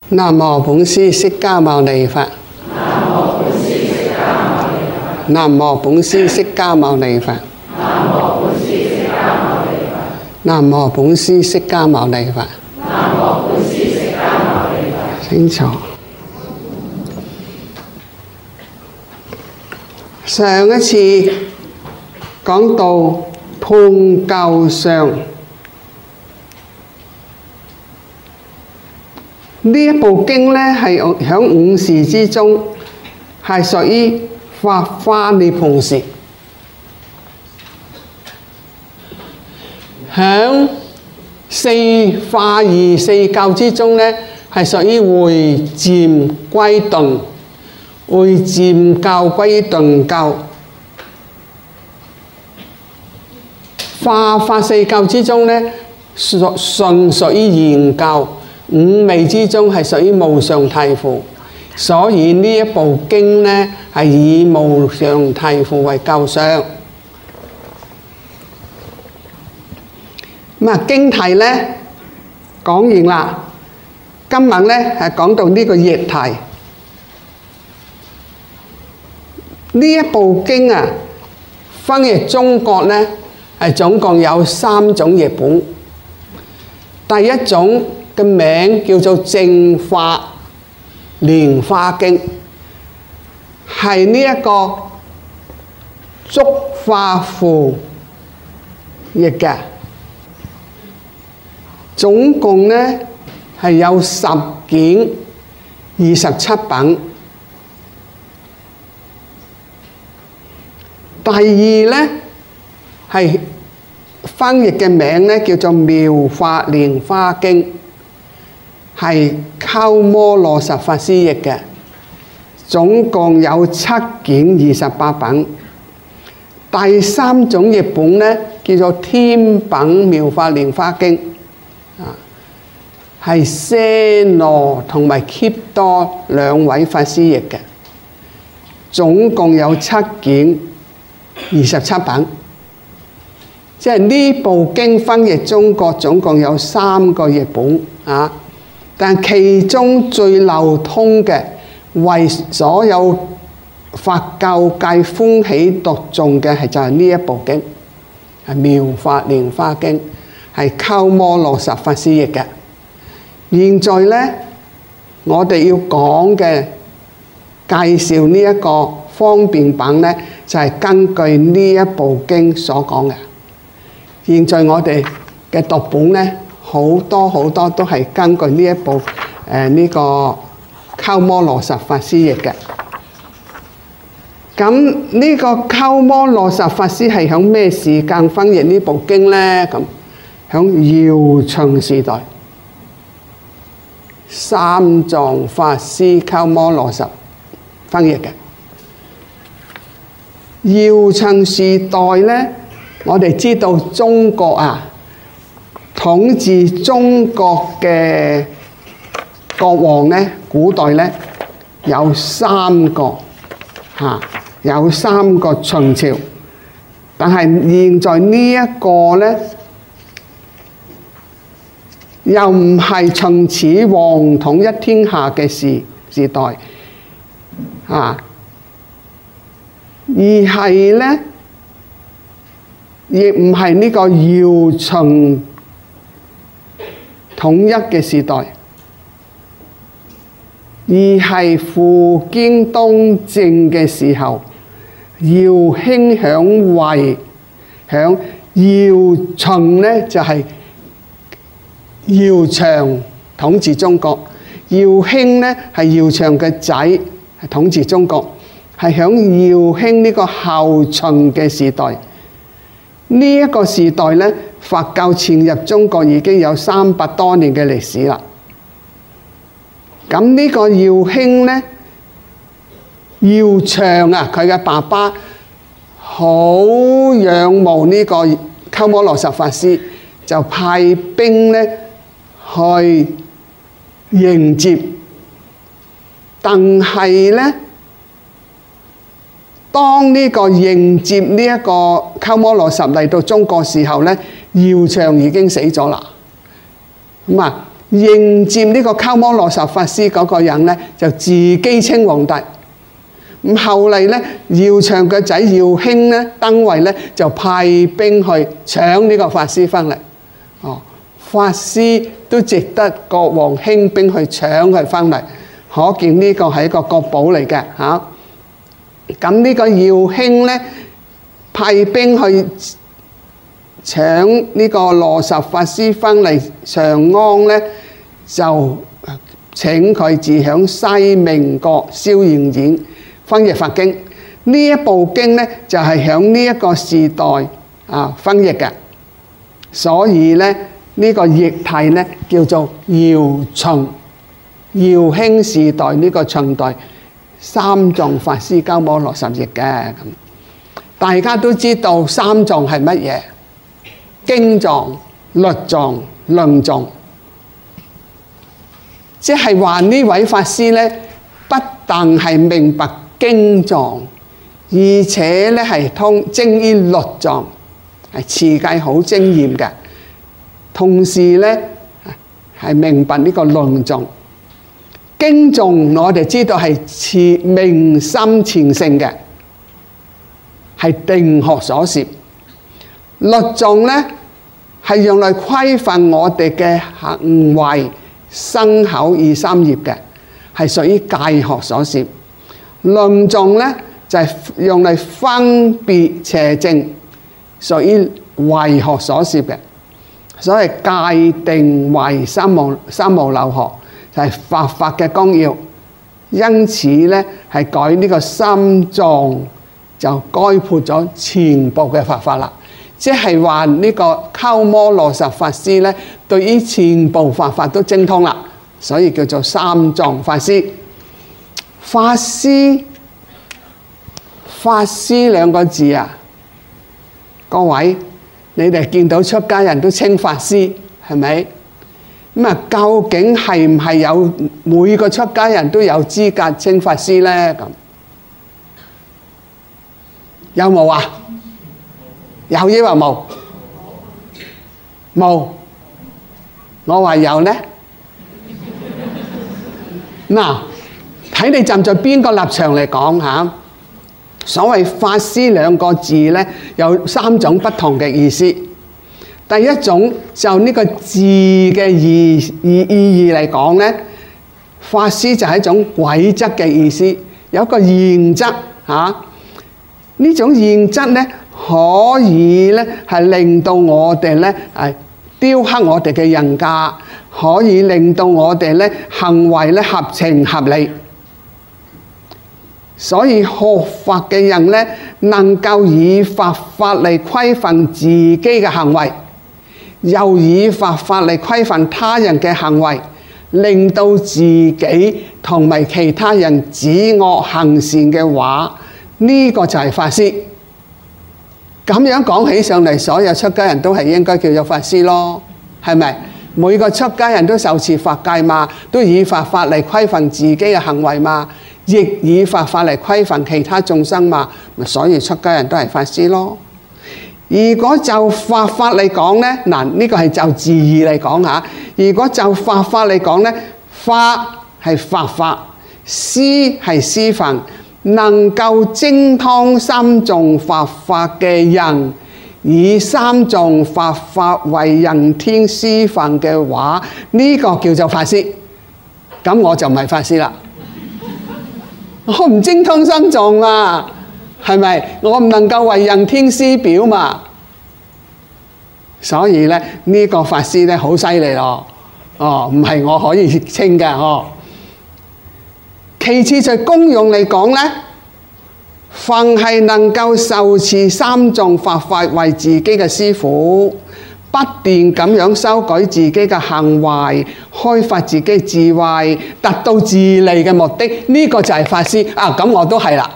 南無本師釋迦牟尼佛。南無本師釋迦牟尼佛。南無本師釋迦牟尼佛。清楚。上一次講到判究相，呢一部經呢係喺五時之中，係屬於法華涅槃時。喺四化義四教之中呢，係屬於會漸歸頓。會漸教歸頓教，化法四教之中呢，純屬於現教，五味之中係屬於無上提附，所以呢一部經呢係以無上提附為構想。咁啊，經題呢講完啦，今日呢係講到呢個譯題。呢一部經啊，翻譯中國呢係總共有3種譯本。第一種嘅名叫做正法蓮華經，係呢一個竺法符譯嘅，總共呢係有10卷27品。第二呢係翻譯嘅名呢叫做妙法蓮華經，係鳩摩羅什法師譯嘅，總共有7卷28品。第三種譯本呢叫做天品妙法蓮華經，係舍羅同埋笈多2位法師譯嘅，總共有7卷27品。即係呢部經翻譯中國總共有3個譯本啊，但其中最流通嘅，為所有法教界歡喜讀誦嘅係就係呢一部經，係妙法蓮華經，係鳩摩羅什法師譯嘅。現在呢，我哋要講嘅介紹呢一個方便品呢，就係根據呢一部經所講嘅。現在我哋嘅讀本呢，好多都係根據呢一部呢個鳩摩羅什法師譯嘅。咁呢個鳩摩羅什法師係響咩時間翻譯呢部經呢？咁響姚秦時代，三藏法師鳩摩羅什翻譯嘅。姚秦時代呢，我哋知道中國啊，統治中國嘅國王呢，古代呢有3個有3個秦朝，但係現在呢一個呢，又唔係秦始皇統一天下嘅時代而係呢，亦唔係呢個姚秦統一嘅時代，而係苻堅東晉嘅時候，姚興響位，響姚秦呢就係姚萇統治中國，姚興呢係姚萇嘅仔，係統治中國，係響姚興呢個後秦嘅時代。呢一個時代呢，佛教傳入中國已經有300多年嘅歷史啦。咁呢個姚興呢，姚萇啊，佢嘅爸爸好仰慕呢個鳩摩羅什法師，就派兵呢去迎接。但係呢，當呢個迎接呢一個鳩摩羅什嚟到中國時候呢，姚萇已經死咗啦。咁啊， 迎接呢個鳩摩羅什法師嗰個人咧，就自己稱皇帝。咁後嚟咧，姚萇嘅仔姚興咧登位咧，就派兵去搶呢個法師翻嚟。法師都值得國王興兵去搶佢翻嚟，可見呢個係一個國寶嚟嘅嚇。咁呢個姚興咧派兵去搶呢個羅什法師翻嚟長安咧，就請佢自響西明國蕭瑩演翻譯佛經。呢一部經咧就係響呢一個時代翻譯嘅，所以咧呢個譯題咧叫做姚秦，姚興時代呢個秦代三藏法師鳩摩羅什譯嘅。咁大家都知道三藏係乜嘢？經藏、律藏、論藏，即係話呢位法師咧，不但係明白經藏，而且咧係精於律藏，係持戒好精嚴嘅。同時咧係明白呢個論藏。經藏我哋知道係明心虔誠嘅，係定學所攝。律藏咧係用嚟規範我哋嘅行為、身口意三業嘅，係屬於戒學所攝。論藏咧就係用嚟分別邪正，屬於慧學所攝嘅。所謂戒定慧三無漏學就係佛法嘅綱要，因此咧係改呢個三藏就該括咗全部嘅佛法啦。即係話呢個鳩摩羅什法師咧，對於全部佛法都精通啦，所以叫做三藏法師。法師兩個字啊，各位你哋見到出家人都稱法師，係咪？咁啊，究竟係唔係有每個出家人都有資格稱法師咧？咁有冇啊？有抑或冇？冇。我話有咧。嗱，睇你站在邊個立場嚟講嚇。所謂法師兩個字咧，有三種不同嘅意思。第一種就呢個字嘅意義嚟講咧，法師就係一種規則嘅意思，有一個原則嚇。呢種原則咧，可以咧係令到我哋咧係雕刻我哋嘅人格，可以令到我哋咧行為咧合情合理。所以學法嘅人咧，能夠以佛法嚟規範自己嘅行為，又以佛法嚟規範他人嘅行為，令到自己同埋其他人止惡行善嘅話，呢個就係法師。咁樣講起上嚟，所有出家人都係應該叫做法師咯，係咪？每個出家人都受持法戒嘛，都以佛法嚟規範自己嘅行為嘛，亦以佛法嚟規範其他眾生嘛，所以出家人都係法師咯。如果就佛法嚟講呢，嗱，呢個係就字義嚟講嚇。如果就佛法嚟講呢，法係佛法，師係師範，能夠精通三藏佛法嘅人，以三藏佛法為人天師範嘅話，呢個叫做法師。咁我就唔係法師啦，我唔精通三藏啊，係咪？我唔能夠為人天師表嘛。所以咧，呢個法師咧好犀利咯。唔係我可以稱嘅。其次在功用嚟講咧，凡係能夠受持三藏佛法為自己嘅師父，不斷咁樣修改自己嘅行為，開發自己智慧，達到自利嘅目的，呢個就係法師啊！咁我都係啦。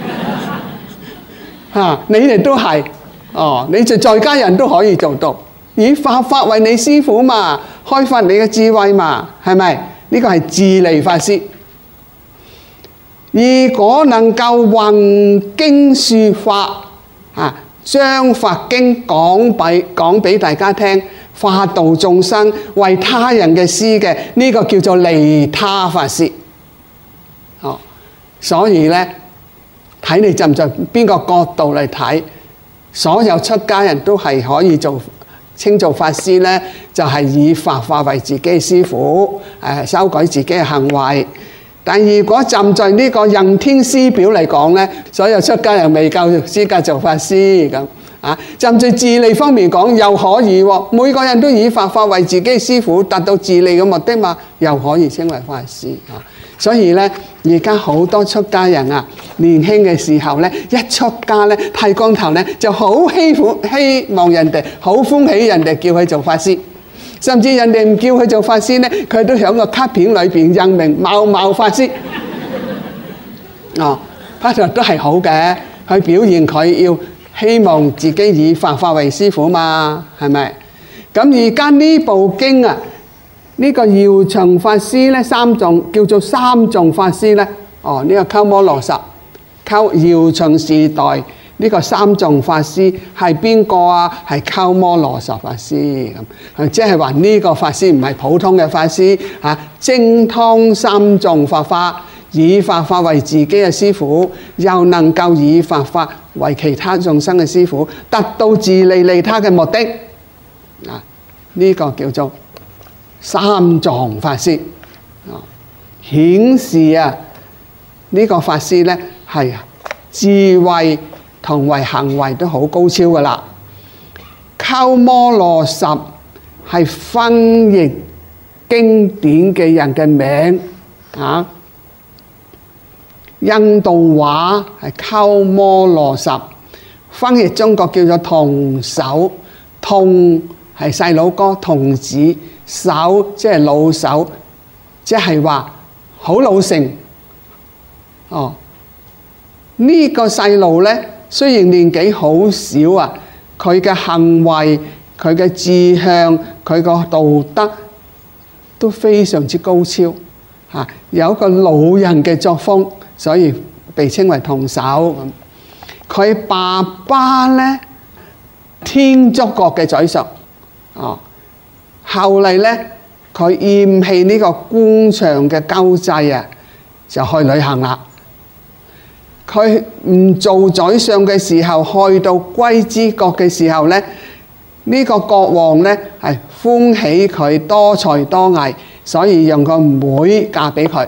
你哋都係。你就在家人都可以做到，以佛法為你師父嘛，開發你嘅智慧嘛，係咪？呢個係自利法師。如果能夠弘經說法，將佛經講俾大家聽， 化度眾生、為他人嘅施嘅，呢個叫做利他法師。所以呢，睇你站在邊個角度嚟睇，所有出家人都係可以稱做法師呢，就係以法化為自己嘅師父，修改自己嘅行為。但如果站在呢個任天師表嚟講呢，所有出家人未夠資格做法師咁。站在自利方面講又可以喎，每個人都以法化為自己嘅師父，達到自利嘅目的嘛，又可以稱為法師。所以呢，而家好多出家人啊，年輕嘅時候呢，一出家呢，剃光頭呢，就好希望人哋，好歡喜人哋叫佢做法師，甚至人哋唔叫佢做法師呢，佢都喺個卡片裏邊印明某某法師。都係好嘅，去表現佢要希望自己以法化為師父嘛，係咪？咁而家呢部經啊，呢個姚祥法師咧，叫做三藏法師咧。呢個鳩摩羅什，姚祥時代呢個三藏法師係邊個啊？係鳩摩羅什法師咁，即係話呢個法師唔係普通嘅法師嚇，精通三藏法法，以法化為自己嘅師父，又能夠以法化為其他眾生嘅師父，達到自利利他嘅目的。呢個叫做三藏法師，顯示呢個法師呢係智慧同為行為都好高超噶啦。鳩摩羅什係翻譯經典嘅人嘅名印度話係鳩摩羅什，翻譯中國叫做童叟，童係細佬哥，童子，叟即係老手，即係話好老成。呢個細路呢，雖然年紀好少啊，佢嘅行為、佢嘅志向、佢個道德都非常之高超，有一個老人嘅作風，所以被稱為童叟。佢爸爸呢，天竺國嘅宰相。後嚟呢，佢厭棄呢個官場嘅交際啊，就去旅行啦。佢唔做宰相嘅時候，去到龜茲國嘅時候呢，呢個國王呢係歡喜佢多才多藝，所以讓個妹嫁俾佢。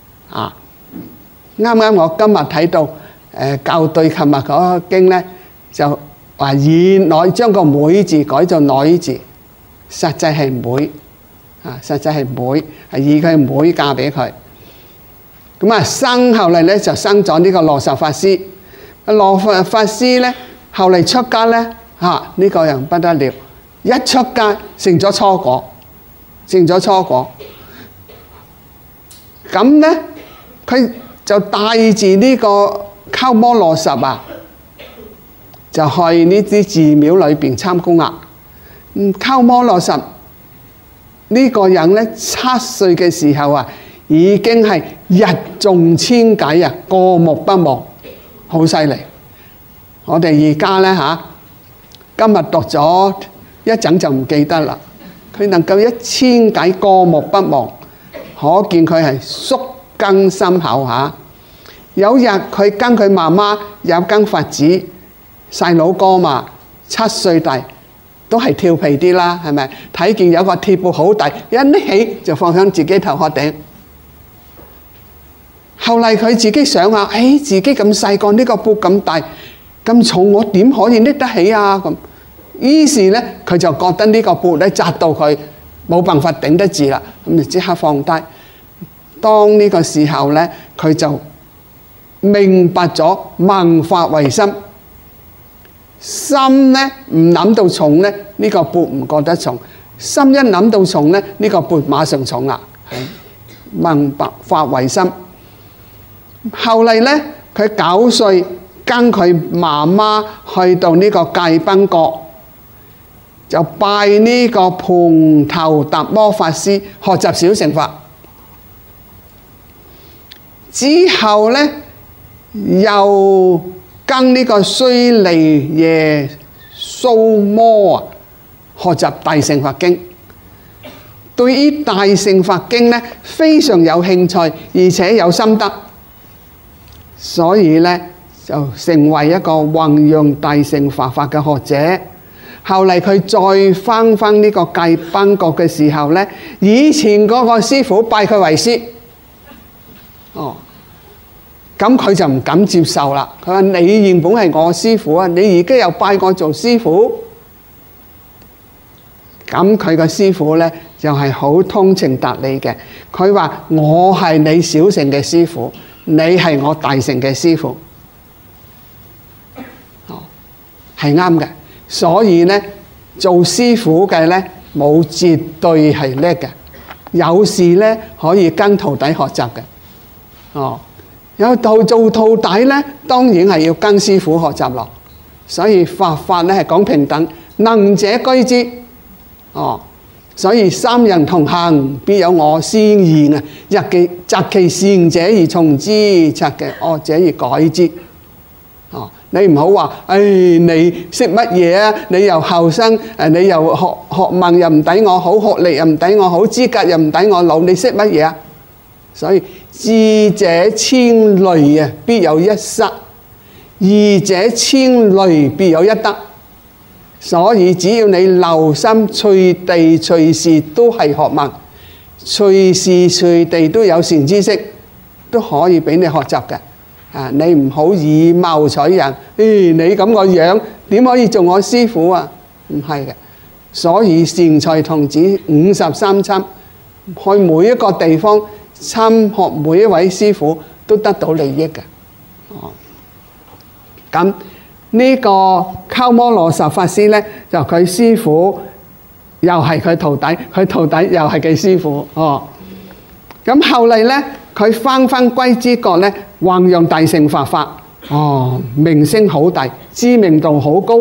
啱啱我今日睇到校對琴日嗰個經呢，就話以女將個妹字改做女字，實際係妹，實際係妹，係以佢妹嫁俾佢。咁後嚟咧就生咗呢個羅什法師。羅什法師咧後嚟出家咧，呢個人不得了，一出家成咗初果，咁咧佢就帶住呢個鳩摩羅什就去呢啲寺廟裏邊參觀啦。鳩摩羅什呢個人咧7歲嘅時候已經係日誦千偈過目不忘，好犀利。我哋而家呢，今日讀咗一陣就唔記得啦。佢能夠1000偈過目不忘，可見佢係宿根深厚。有日佢跟佢媽媽有間佛寺，細佬哥嘛，7歲大都係調皮啲啦，係咪？睇見有個鐵缽好大，一拎起就放響自己頭殼頂。後嚟佢自己想下，自己咁細個，呢個缽咁大咁重，我點可以拎得起啊？咁於是呢，佢就覺得呢個缽咧砸到佢冇辦法頂得住啦，咁就即刻放低。當呢個時候呢，佢就明白咗萬法唯心，心呢唔諗到重呢，呢個缽唔覺得重；心一諗到重呢，呢個缽馬上重啦。萬法唯心。後嚟呢，佢9歲跟佢媽媽去到呢個界賓國，就拜呢個盤頭達摩法師學習小乘法。之後呢，又跟呢個須彌耶蘇摩學習大乘法經，對於大乘法經呢非常有興趣，而且有心得，所以呢就成為一個弘揚大乘佛法嘅學者。後嚟佢再返呢個界邦國嘅時候呢，以前嗰個師父拜佢為師，咁佢就唔敢接受啦。佢話：你原本係我師父啊，你而家又拜我做師父。咁佢個師父呢就係好通情達理嘅。佢話：我係你小乘嘅師父，你係我大乘嘅師父，係啱嘅。所以呢，做師父嘅呢冇絕對係叻嘅，有時呢可以跟徒弟學習嘅。有做徒弟呢，當然係要跟師父學習咯。所以佛法呢係講平等，能者居之。所以三人同行，必有我師焉啊！擇其善者而從之，擇其惡者而改之。你唔好話，你識乜嘢啊？你又後生，你又學問又唔抵我好，學歷又唔抵我好，資格又唔抵我老，你識乜嘢啊？所以智者千慮啊，必有一失；愚者千慮，必有一得。所以只要你留心，隨地隨時都係學問，隨時隨地都有善知識，都可以俾你學習嘅。你唔好以貌取人，你咁個樣點可以做我師父啊？唔係嘅。所以善財童子53參，去每一個地方參學每一位師父，都得到利益嘅。咁呢個鳩摩羅什法師呢，就佢師父又係佢徒弟，佢徒弟又係佢師父。咁後嚟呢，佢返歸之國呢，弘揚大乘佛法，名聲好大，知名度好高。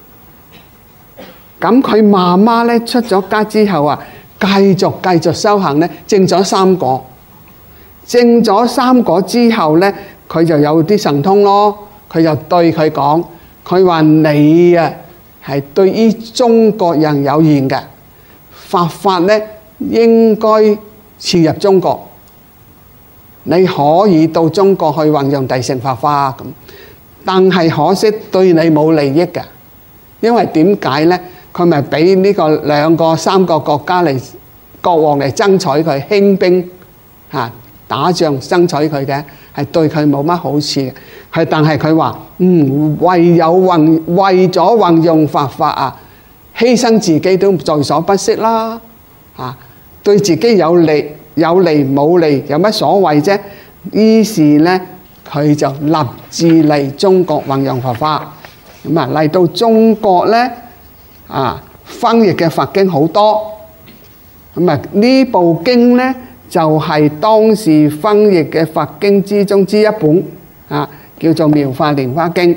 咁佢媽媽呢，出咗家之後啊，繼續修行呢，證咗三果。證咗三果之後呢，佢就有啲神通咯。佢就對佢講，佢話你啊係對於中國人有緣嘅，佛法呢應該傳入中國，你可以到中國去弘揚大乘佛法咁。但係可惜對你冇利益嘅，因為點解呢？佢咪俾呢個3個國家嚟國王嚟爭取佢興兵打仗爭取佢嘅，係對佢冇乜好處嘅。但係佢話為咗弘揚佛法啊，犧牲自己都在所不惜啦。對自己有利冇利有乜所謂啫？於是呢，佢就立志嚟中國弘揚佛法。咁嚟到中國呢，翻譯嘅佛經好多。咁呢部經呢，就係當時翻譯嘅佛經之中之一本，叫做《妙法蓮華經》。《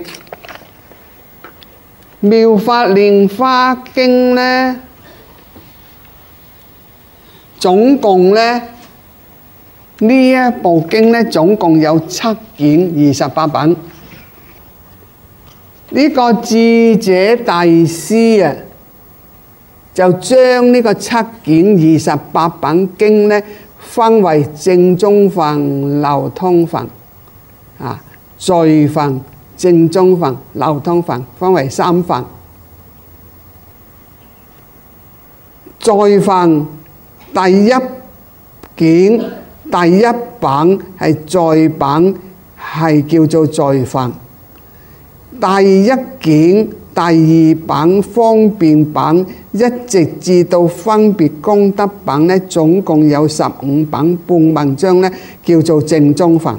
妙法蓮華經》呢，總共呢，呢一部經呢，總共有7卷28品。呢個智者大師啊，就將呢個7卷28品經呢，分為正宗分、流通分、序分、正宗分、流通分，分為3分。序分第一卷第一品係序品，係叫做序分。第一卷第二品方便品，一直至到分別功德品呢，總共有15品半文章呢，叫做正宗分。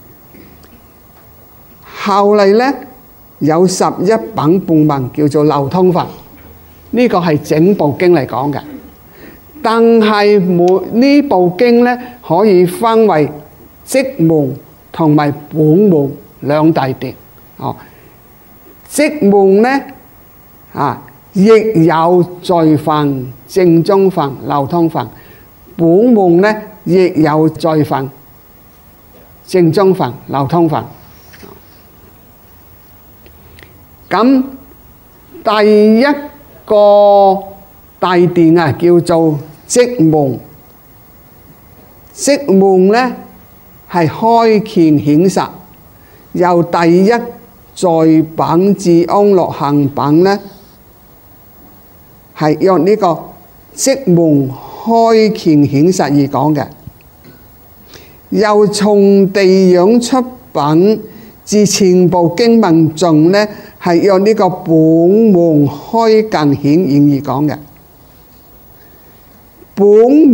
後嚟呢，有11品半文叫做流通分。呢個係整部經嚟講嘅。但係呢部經呢，可以分為即門同埋本門兩大段。即門呢，亦有序分、正宗分、流通分；本門呢，亦有序分、正宗分、流通分。咁第一個大殿啊，叫做積夢。積夢呢係開權顯實，由第一在品至安樂行品呢，係用呢個積夢開權顯實而講嘅。由從地養出品至全部經文頌呢，係用呢個本夢開近顯現而講嘅。本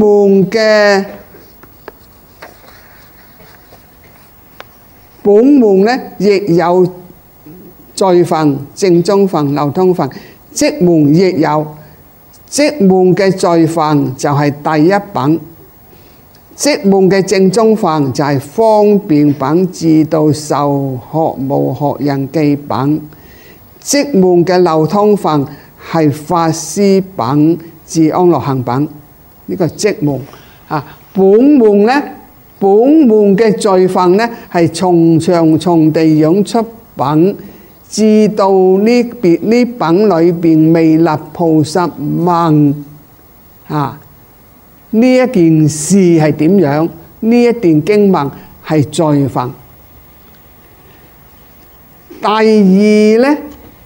夢呢，亦有在分、正宗分、流通分。積夢亦有，積夢嘅在分就係第一品，積夢嘅正宗分就係方便品至到受學無學人記品，積夢嘅流通分係法師品至安樂行品。呢個積夢啊，本夢呢？本夢嘅在分呢，係從長從地養出品，至到呢品裏邊彌勒菩薩問啊，呢一件事係點樣？呢一段經文係在分。第二呢，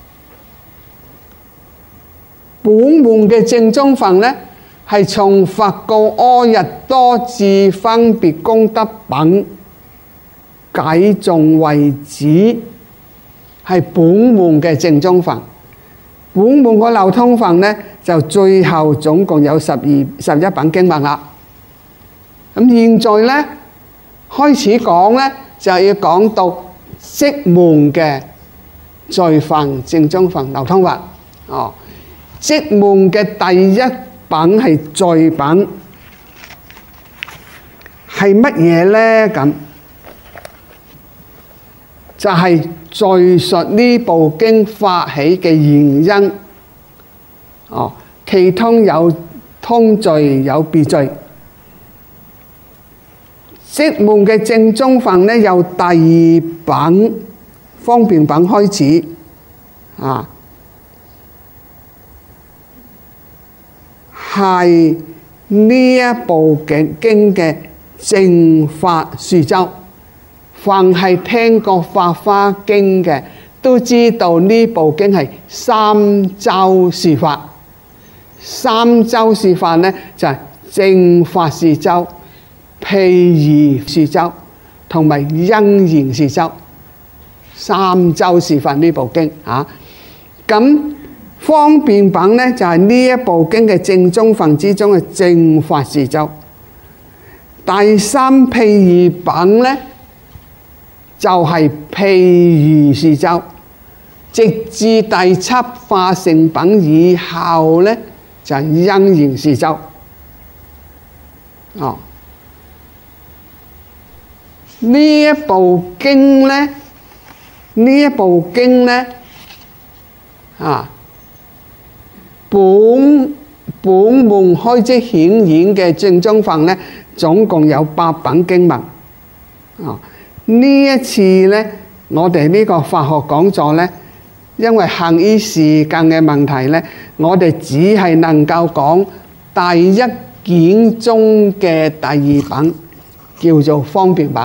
本夢嘅正宗分呢，係從佛告阿逸多至分別功德品解頌為止，係本夢嘅正宗分。本夢個流通分呢，就最後總共有11品經文啦。咁現在呢，開始講呢，就要講到積夢嘅在分、正宗分、流通分。積夢嘅第一品係在品，係乜嘢呢？咁就係敘述呢部經發起嘅原因。其中有通序有別序。積夢嘅正宗分呢，由第二品方便品開始係呢一部經嘅正法樹周。凡係聽過《法華經》嘅，都知道呢部經係三周說法。三周說法呢，就係正法樹周、譬喻樹周同埋因緣樹周。三周說法呢部經咁方便品呢，就係呢一部經嘅正宗分之中嘅正法樹周。第三譬喻品呢，就係譬喻樹周，直至第七化成品以後呢，就係因緣樹周。呢一部經呢，本夢開即顯現嘅正宗分呢，總共有8品經文。呢一次呢，我哋呢個法學講座呢，因為限於時間嘅問題呢，我哋只係能夠講第一卷中嘅第二品，叫做方便品。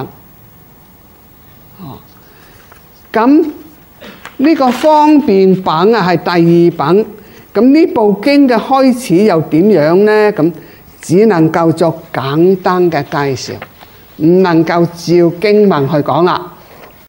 咁呢個方便品係第二品。咁呢部經嘅開始又點樣呢？咁只能夠作簡單嘅介紹，唔能夠照經文去講啦。